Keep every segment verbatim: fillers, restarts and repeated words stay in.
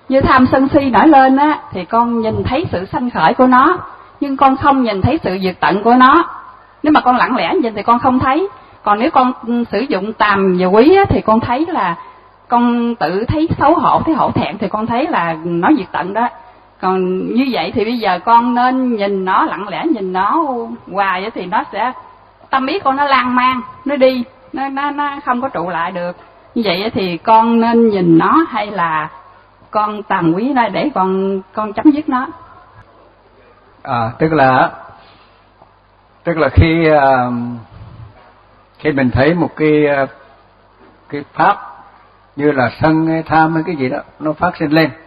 Như tham sân si nổi lên á, thì con nhìn thấy sự sanh khởi của nó, nhưng con không nhìn thấy sự diệt tận của nó. Nếu mà con lặng lẽ nhìn thì con không thấy. Còn nếu con sử dụng tàm và quý á, thì con thấy là con tự thấy xấu hổ, thấy hổ thẹn thì con thấy là nó diệt tận đó. Còn như vậy thì bây giờ con nên nhìn nó, lặng lẽ nhìn nó hoài thì nó sẽ, tâm ý con nó lan man, nó đi, nó, nó, nó không có trụ lại được. Như vậy thì con nên nhìn nó hay là con tàm quý nó để con con chấm dứt nó? À, tức là tức là khi khi mình thấy một cái cái pháp như là sân hay tham hay cái gì đó nó phát sinh lên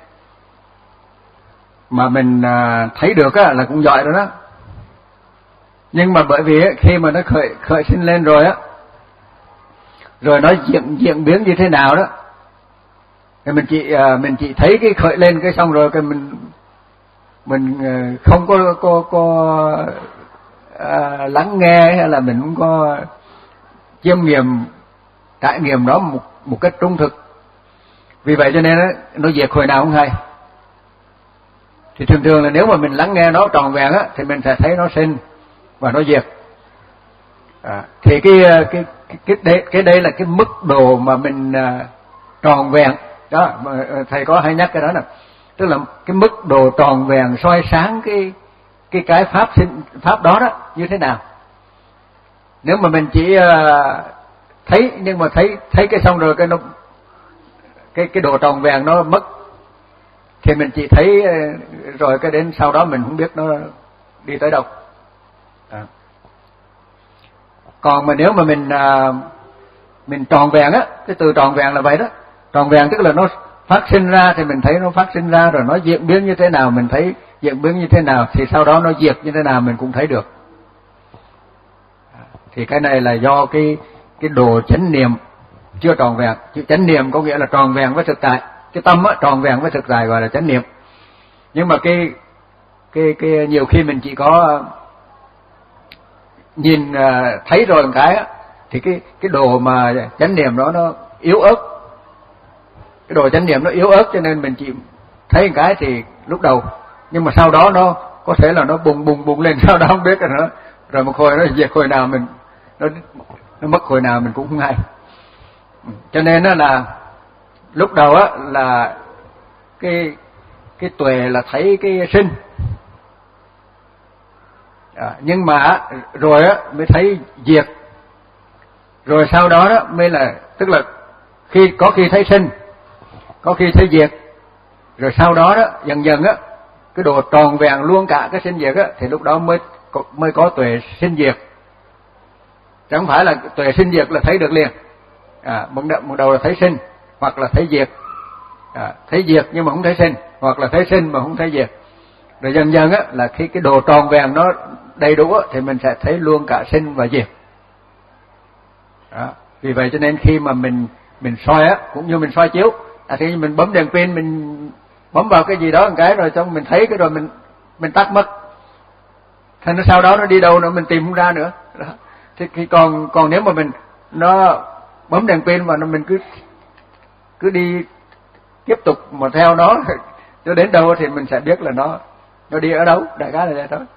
mà mình thấy được á là cũng giỏi rồi đó. Nhưng mà bởi vì khi mà nó khởi khởi sinh lên rồi á, rồi nó diễn diễn biến như thế nào đó, thì mình chỉ mình chỉ thấy cái khởi lên cái xong rồi cái mình mình không có có có à, lắng nghe hay là mình không có chiêm nghiệm trải nghiệm đó một một cách trung thực. Vì vậy cho nên đó, nó diệt hồi nào không hay. Thì thường thường là nếu mà mình lắng nghe nó tròn vẹn á thì mình sẽ thấy nó sinh và nó diệt. À, thì cái cái cái đây cái đây là cái mức độ mà mình uh, tròn vẹn đó, mà thầy có hay nhắc cái đó nè, tức là cái mức độ tròn vẹn soi sáng cái cái cái pháp sinh pháp đó đó như thế nào. Nếu mà mình chỉ uh, thấy nhưng mà thấy thấy cái xong rồi cái nó cái cái độ tròn vẹn nó mất thì mình chỉ thấy uh, rồi cái đến sau đó mình không biết nó đi tới đâu. À. Còn mà nếu mà mình uh, mình tròn vẹn á, cái từ tròn vẹn là vậy đó. Tròn vẹn tức là nó phát sinh ra thì mình thấy nó phát sinh ra, rồi nó diễn biến như thế nào mình thấy diễn biến như thế nào, thì sau đó nó diệt như thế nào mình cũng thấy được. Thì cái này là do cái cái độ chánh niệm chưa tròn vẹn. Chữ chánh niệm có nghĩa là tròn vẹn với thực tại. Cái tâm á tròn vẹn với thực tại gọi là chánh niệm. Nhưng mà cái cái cái nhiều khi mình chỉ có nhìn thấy rồi một cái á, thì cái cái độ mà chánh niệm đó nó yếu ớt. Cái độ chánh niệm nó yếu ớt cho nên mình chỉ thấy một cái thì lúc đầu, nhưng mà sau đó nó có thể là nó bùng bùng bùng lên, sau đó không biết rồi nữa, rồi một hồi nó diệt hồi nào mình nó nó mất hồi nào mình cũng không hay. Cho nên đó là lúc đầu á là cái cái tuệ là thấy cái sinh, à, nhưng mà rồi á mới thấy diệt, rồi sau đó đó mới là tức là khi có khi thấy sinh, có khi thấy diệt, rồi sau đó đó dần dần á cái độ tròn vẹn luôn cả cái sinh diệt á thì lúc đó mới mới có tuệ sinh diệt. Chẳng phải là tuệ sinh diệt là thấy được liền. À, một đầu, một đầu là thấy sinh hoặc là thấy diệt, à, thấy diệt nhưng mà không thấy sinh, hoặc là thấy sinh mà không thấy diệt. Rồi dần dần á là khi cái độ tròn vẹn nó đầy đủ á thì mình sẽ thấy luôn cả sinh và diệt. Đó. Vì vậy cho nên khi mà mình mình soi á, cũng như mình soi chiếu, à thì mình bấm đèn pin, mình bấm vào cái gì đó một cái rồi xong mình thấy cái rồi mình mình tắt mất. Thành nó sau đó nó đi đâu nữa mình tìm không ra nữa. Đó. Thì, thì còn còn nếu mà mình nó bấm đèn pin mà nó mình cứ cứ đi tiếp tục mà theo nó cho đến đâu thì mình sẽ biết là nó nó đi ở đâu, đại khái là vậy thôi.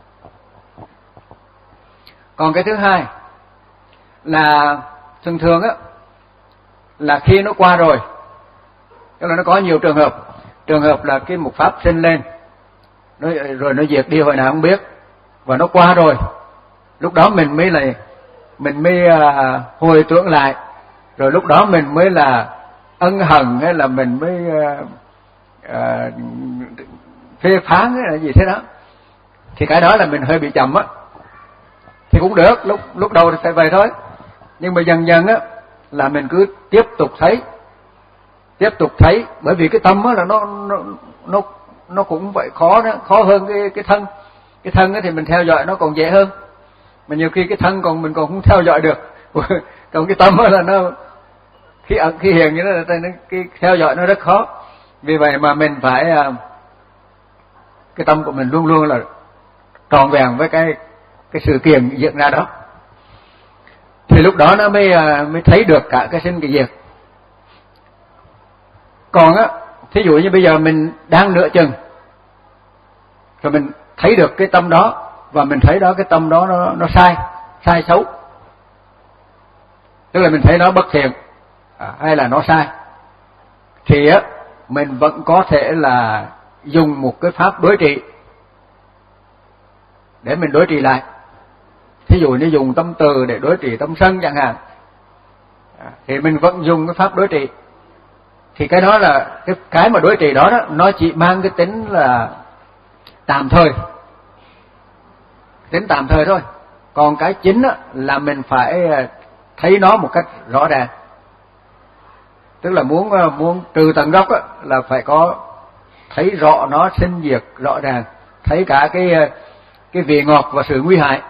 Còn cái thứ hai là thường thường á là khi nó qua rồi, tức là nó có nhiều trường hợp. Trường hợp là cái một pháp sinh lên nó, rồi nó diệt đi hồi nào không biết, và nó qua rồi, lúc đó mình mới là mình mới uh, hồi tưởng lại, rồi lúc đó mình mới là ân hận hay là mình mới uh, uh, phê phán hay là gì thế đó, thì cái đó là mình hơi bị chậm á. Thì cũng được, lúc lúc đầu thì phải vậy thôi, nhưng mà dần dần á là mình cứ tiếp tục thấy, tiếp tục thấy, bởi vì cái tâm á là nó nó nó nó cũng vậy, khó đó, khó hơn cái cái thân. Cái thân á thì mình theo dõi nó còn dễ hơn, mà nhiều khi cái thân còn mình còn không theo dõi được. Còn cái tâm á là nó khi ẩn khi hiện như thế này, cái theo dõi nó rất khó. Vì vậy mà mình phải cái tâm của mình luôn luôn là tròn vẹn với cái cái sự kiện diễn ra đó, thì lúc đó nó mới mới thấy được cả cái sinh cái diệt. Còn á Thí dụ như bây giờ mình đang nửa chừng, rồi mình thấy được cái tâm đó, và mình thấy đó cái tâm đó nó nó sai, sai xấu, tức là mình thấy nó bất thiện à, hay là nó sai, thì á mình vẫn có thể là dùng một cái pháp đối trị để mình đối trị lại. Thí dụ như dùng tâm từ để đối trị tâm sân chẳng hạn, à, thì mình vẫn dùng cái pháp đối trị. Thì cái đó là cái cái mà đối trị đó, đó nó chỉ mang cái tính là tạm thời, tính tạm thời thôi. Còn cái chính á, là mình phải thấy nó một cách rõ ràng. Tức là muốn muốn trừ tận gốc á, là phải có thấy rõ nó sinh diệt rõ ràng, thấy cả cái cái vị ngọt và sự nguy hại.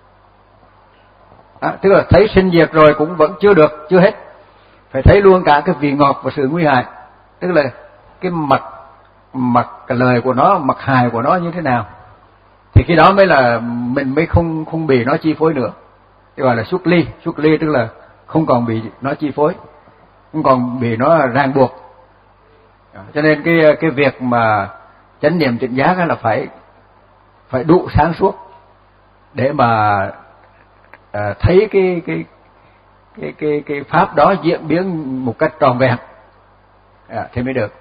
À, tức là thấy sinh diệt rồi cũng vẫn chưa được, chưa hết, phải thấy luôn cả cái vị ngọt và sự nguy hại, tức là cái mặt mặt cái lời của nó, mặt hài của nó như thế nào, thì khi đó mới là mình mới không không bị nó chi phối nữa. Cái gọi là xuất ly, xuất ly tức là không còn bị nó chi phối, không còn bị nó ràng buộc. Cho nên cái cái việc mà chánh niệm tỉnh giác là phải phải đủ sáng suốt để mà à, thấy cái cái cái cái cái pháp đó diễn biến một cách tròn vẹn à, thì mới được.